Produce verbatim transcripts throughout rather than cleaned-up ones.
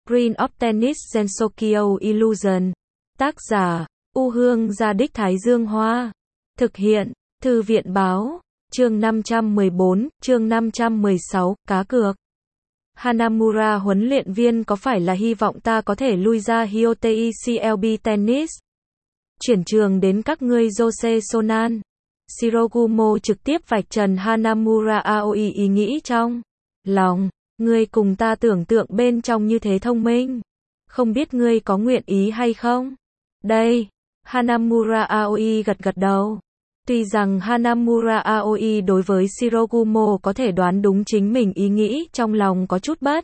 Queen of Tennis Gensokyo Illusion. Tác giả, U Hương Gia Đích Thái Dương Hoa. Thực hiện, Thư viện Báo. Chương năm trăm mười bốn, chương năm trăm mười sáu, cá cược. Hanamura huấn luyện viên có phải là hy vọng ta có thể lui ra Hyotei xê lờ bê Tennis? Chuyển trường đến các ngươi Jose Sonan. Shirogumo trực tiếp vạch trần Hanamura Aoi ý nghĩ trong lòng. Ngươi cùng ta tưởng tượng bên trong như thế thông minh. Không biết ngươi có nguyện ý hay không? Đây. Hanamura Aoi gật gật đầu. Tuy rằng Hanamura Aoi đối với Shirogumo có thể đoán đúng chính mình ý nghĩ trong lòng có chút bất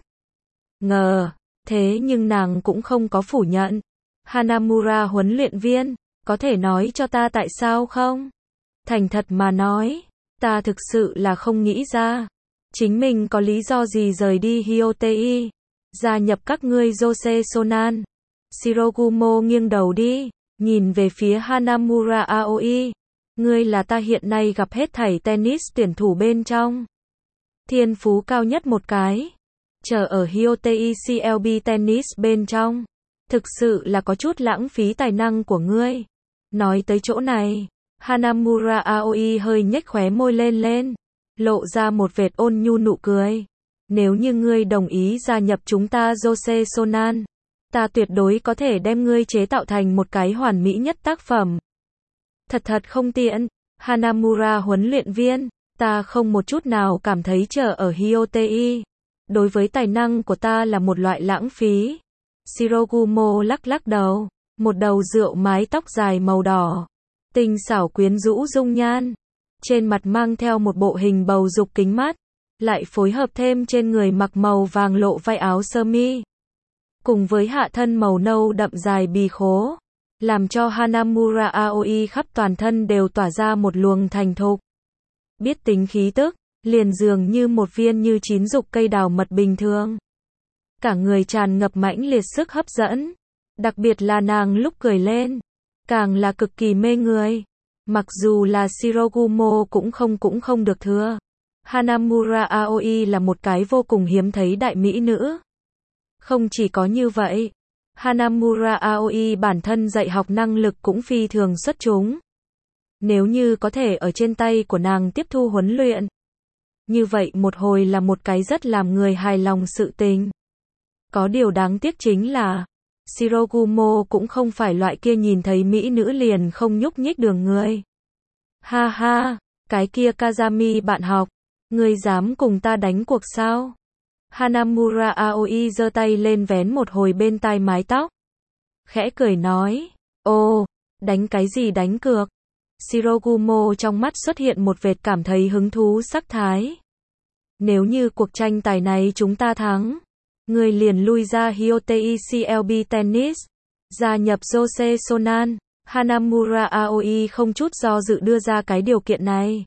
ngờ, thế nhưng nàng cũng không có phủ nhận. Hanamura huấn luyện viên, có thể nói cho ta tại sao không? Thành thật mà nói, ta thực sự là không nghĩ ra. Chính mình có lý do gì rời đi Hyotei, gia nhập các ngươi Jose Sonan. Shirogumo nghiêng đầu đi, nhìn về phía Hanamura Aoi. Ngươi là ta hiện nay gặp hết thảy tennis tuyển thủ bên trong thiên phú cao nhất một cái. Chờ ở Hyotei xê lờ bê Tennis bên trong, thực sự là có chút lãng phí tài năng của ngươi. Nói tới chỗ này, Hanamura Aoi hơi nhếch khóe môi lên lên, lộ ra một vệt ôn nhu nụ cười. Nếu như ngươi đồng ý gia nhập chúng ta Jose Sonan, ta tuyệt đối có thể đem ngươi chế tạo thành một cái hoàn mỹ nhất tác phẩm. Thật thật không tiện, Hanamura huấn luyện viên, ta không một chút nào cảm thấy chờ ở Hyotei. Đối với tài năng của ta là một loại lãng phí. Shirogumo lắc lắc đầu, một đầu rượu mái tóc dài màu đỏ, tinh xảo quyến rũ dung nhan, trên mặt mang theo một bộ hình bầu dục kính mắt, lại phối hợp thêm trên người mặc màu vàng lộ vai áo sơ mi, cùng với hạ thân màu nâu đậm dài bì khố, làm cho Hanamura Aoi khắp toàn thân đều tỏa ra một luồng thành thục, biết tính khí tức, liền dường như một viên như chín dục cây đào mật bình thường. Cả người tràn ngập mãnh liệt sức hấp dẫn, đặc biệt là nàng lúc cười lên, càng là cực kỳ mê người. Mặc dù là Shirogumo cũng không cũng không được thừa. Hanamura Aoi là một cái vô cùng hiếm thấy đại mỹ nữ. Không chỉ có như vậy, Hanamura Aoi bản thân dạy học năng lực cũng phi thường xuất chúng. Nếu như có thể ở trên tay của nàng tiếp thu huấn luyện, như vậy một hồi là một cái rất làm người hài lòng sự tình. Có điều đáng tiếc chính là, Shirogumo cũng không phải loại kia nhìn thấy mỹ nữ liền không nhúc nhích đường người. Ha ha, cái kia Kazami bạn học, ngươi dám cùng ta đánh cuộc sao? Hanamura Aoi giơ tay lên vén một hồi bên tai mái tóc, khẽ cười nói, ô, đánh cái gì đánh cược? Shirogumo trong mắt xuất hiện một vệt cảm thấy hứng thú sắc thái. Nếu như cuộc tranh tài này chúng ta thắng, ngươi liền lui ra Hyotei xê lờ bê Tennis, gia nhập Jose Sonan. Hanamura Aoi không chút do dự đưa ra cái điều kiện này.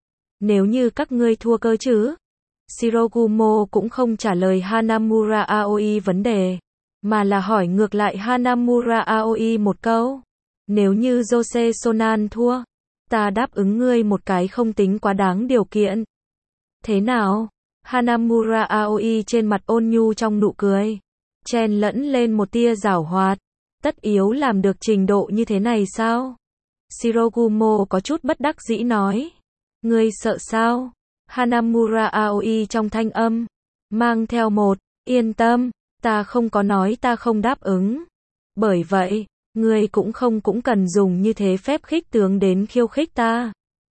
Nếu như các ngươi thua cơ chứ? Shirogumo cũng không trả lời Hanamura Aoi vấn đề, mà là hỏi ngược lại Hanamura Aoi một câu. Nếu như Jose Sonan thua, ta đáp ứng ngươi một cái không tính quá đáng điều kiện. Thế nào? Hanamura Aoi trên mặt ôn nhu trong nụ cười, chen lẫn lên một tia giảo hoạt. Tất yếu làm được trình độ như thế này sao? Shirogumo có chút bất đắc dĩ nói. Ngươi sợ sao? Hanamura Aoi trong thanh âm mang theo một, yên tâm, ta không có nói ta không đáp ứng. Bởi vậy, ngươi cũng không cũng cần dùng như thế phép khích tướng đến khiêu khích ta.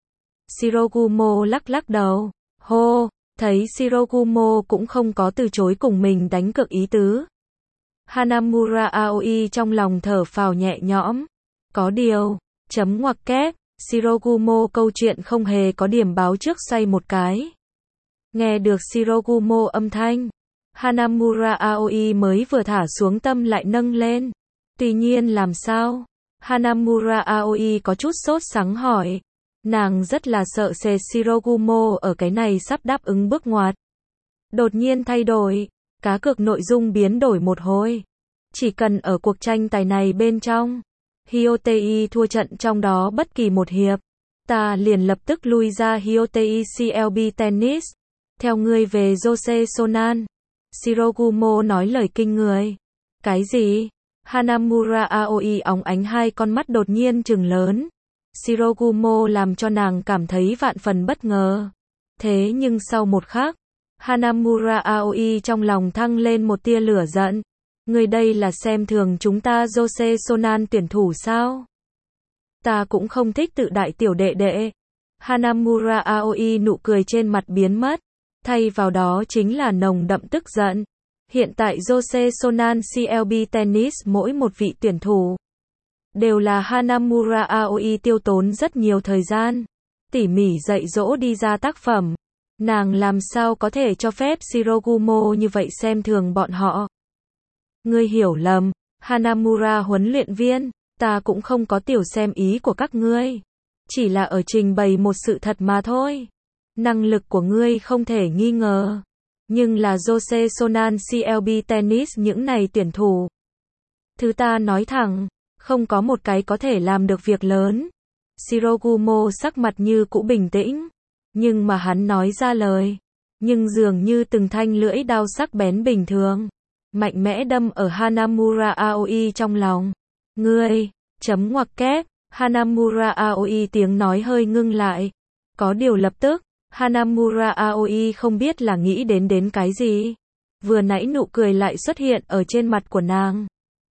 Shirogumo lắc lắc đầu, hô, thấy Shirogumo cũng không có từ chối cùng mình đánh cược ý tứ. Hanamura Aoi trong lòng thở phào nhẹ nhõm. Có điều, chấm ngoặc kép, Shirogumo câu chuyện không hề có điểm báo trước xoay một cái. Nghe được Shirogumo âm thanh, Hanamura Aoi mới vừa thả xuống tâm lại nâng lên. Tuy nhiên làm sao? Hanamura Aoi có chút sốt sắng hỏi. Nàng rất là sợ sệt Shirogumo ở cái này sắp đáp ứng bước ngoặt. Đột nhiên thay đổi, cá cược nội dung biến đổi một hồi. Chỉ cần ở cuộc tranh tài này bên trong, Hyotei thua trận trong đó bất kỳ một hiệp, ta liền lập tức lui ra Hyotei xê lờ bê Tennis, theo ngươi về Jose Sonan. Shirogumo nói lời kinh người. Cái gì? Hanamura Aoi óng ánh hai con mắt đột nhiên trừng lớn. Shirogumo làm cho nàng cảm thấy vạn phần bất ngờ. Thế nhưng sau một khắc, Hanamura Aoi trong lòng thăng lên một tia lửa giận. Người đây là xem thường chúng ta Jose Sonan tuyển thủ sao? Ta cũng không thích tự đại tiểu đệ đệ. Hanamura Aoi nụ cười trên mặt biến mất. Thay vào đó chính là nồng đậm tức giận. Hiện tại Jose Sonan xê lờ bê Tennis mỗi một vị tuyển thủ đều là Hanamura Aoi tiêu tốn rất nhiều thời gian, tỉ mỉ dạy dỗ đi ra tác phẩm. Nàng làm sao có thể cho phép Shirogumo như vậy xem thường bọn họ? Ngươi hiểu lầm, Hanamura huấn luyện viên, ta cũng không có tiểu xem ý của các ngươi. Chỉ là ở trình bày một sự thật mà thôi. Năng lực của ngươi không thể nghi ngờ. Nhưng là Jose Sonan xê lờ bê Tennis những này tuyển thủ. Thứ ta nói thẳng, không có một cái có thể làm được việc lớn. Shirogumo sắc mặt như cũ bình tĩnh. Nhưng mà hắn nói ra lời. Nhưng dường như từng thanh lưỡi đao sắc bén bình thường. Mạnh mẽ đâm ở Hanamura Aoi trong lòng. Ngươi, chấm ngoặc kép, Hanamura Aoi tiếng nói hơi ngưng lại. Có điều lập tức, Hanamura Aoi không biết là nghĩ đến đến cái gì. Vừa nãy nụ cười lại xuất hiện ở trên mặt của nàng.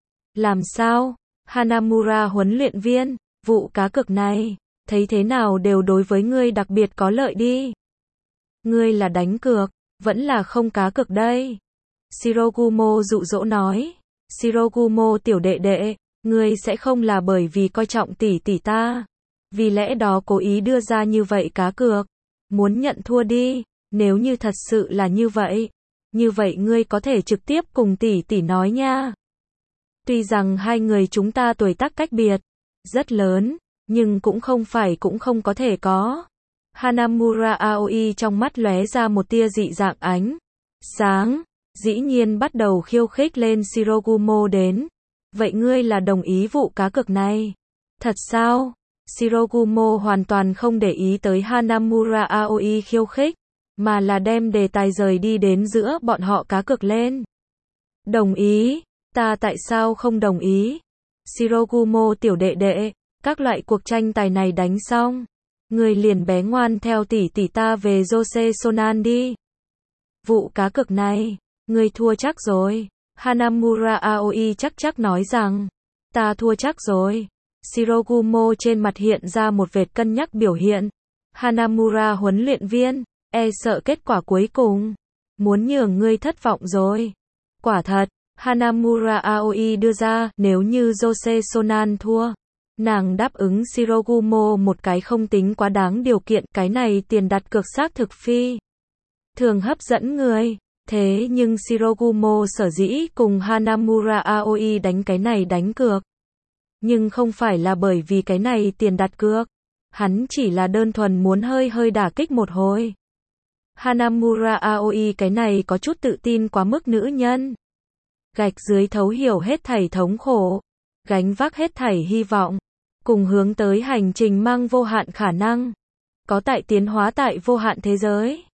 Làm sao? Hanamura huấn luyện viên, vụ cá cược này, thấy thế nào đều đối với ngươi đặc biệt có lợi đi. Ngươi là đánh cược, vẫn là không cá cược đây. Shirogumo dụ dỗ nói. Shirogumo tiểu đệ đệ, ngươi sẽ không là bởi vì coi trọng tỷ tỷ ta. Vì lẽ đó cố ý đưa ra như vậy cá cược. Muốn nhận thua đi, nếu như thật sự là như vậy. Như vậy ngươi có thể trực tiếp cùng tỷ tỷ nói nha. Tuy rằng hai người chúng ta tuổi tác cách biệt rất lớn, nhưng cũng không phải cũng không có thể có. Hanamura Aoi trong mắt lóe ra một tia dị dạng ánh sáng, dĩ nhiên bắt đầu khiêu khích lên Shirogumo đến. Vậy ngươi là đồng ý vụ cá cược này? Thật sao? Shirogumo hoàn toàn không để ý tới Hanamura Aoi khiêu khích, mà là đem đề tài rời đi đến giữa bọn họ cá cược lên. Đồng ý? Ta tại sao không đồng ý? Shirogumo tiểu đệ đệ, các loại cuộc tranh tài này đánh xong, người liền bé ngoan theo tỷ tỷ ta về Jose Sonan đi. Vụ cá cược này, người thua chắc rồi. Hanamura Aoi chắc chắc nói rằng, ta thua chắc rồi. Shirogumo trên mặt hiện ra một vệt cân nhắc biểu hiện. Hanamura huấn luyện viên, e sợ kết quả cuối cùng, muốn nhường ngươi thất vọng rồi. Quả thật, Hanamura Aoi đưa ra, nếu như Jose Sonan thua, nàng đáp ứng Shirogumo một cái không tính quá đáng điều kiện, cái này tiền đặt cược xác thực phi thường hấp dẫn người. Thế nhưng Shirogumo sở dĩ cùng Hanamura Aoi đánh cái này đánh cược, nhưng không phải là bởi vì cái này tiền đặt cược, hắn chỉ là đơn thuần muốn hơi hơi đả kích một hồi. Hanamura Aoi cái này có chút tự tin quá mức nữ nhân. Gạch dưới thấu hiểu hết thảy thống khổ, gánh vác hết thảy hy vọng, cùng hướng tới hành trình mang vô hạn khả năng, có tại tiến hóa tại vô hạn thế giới.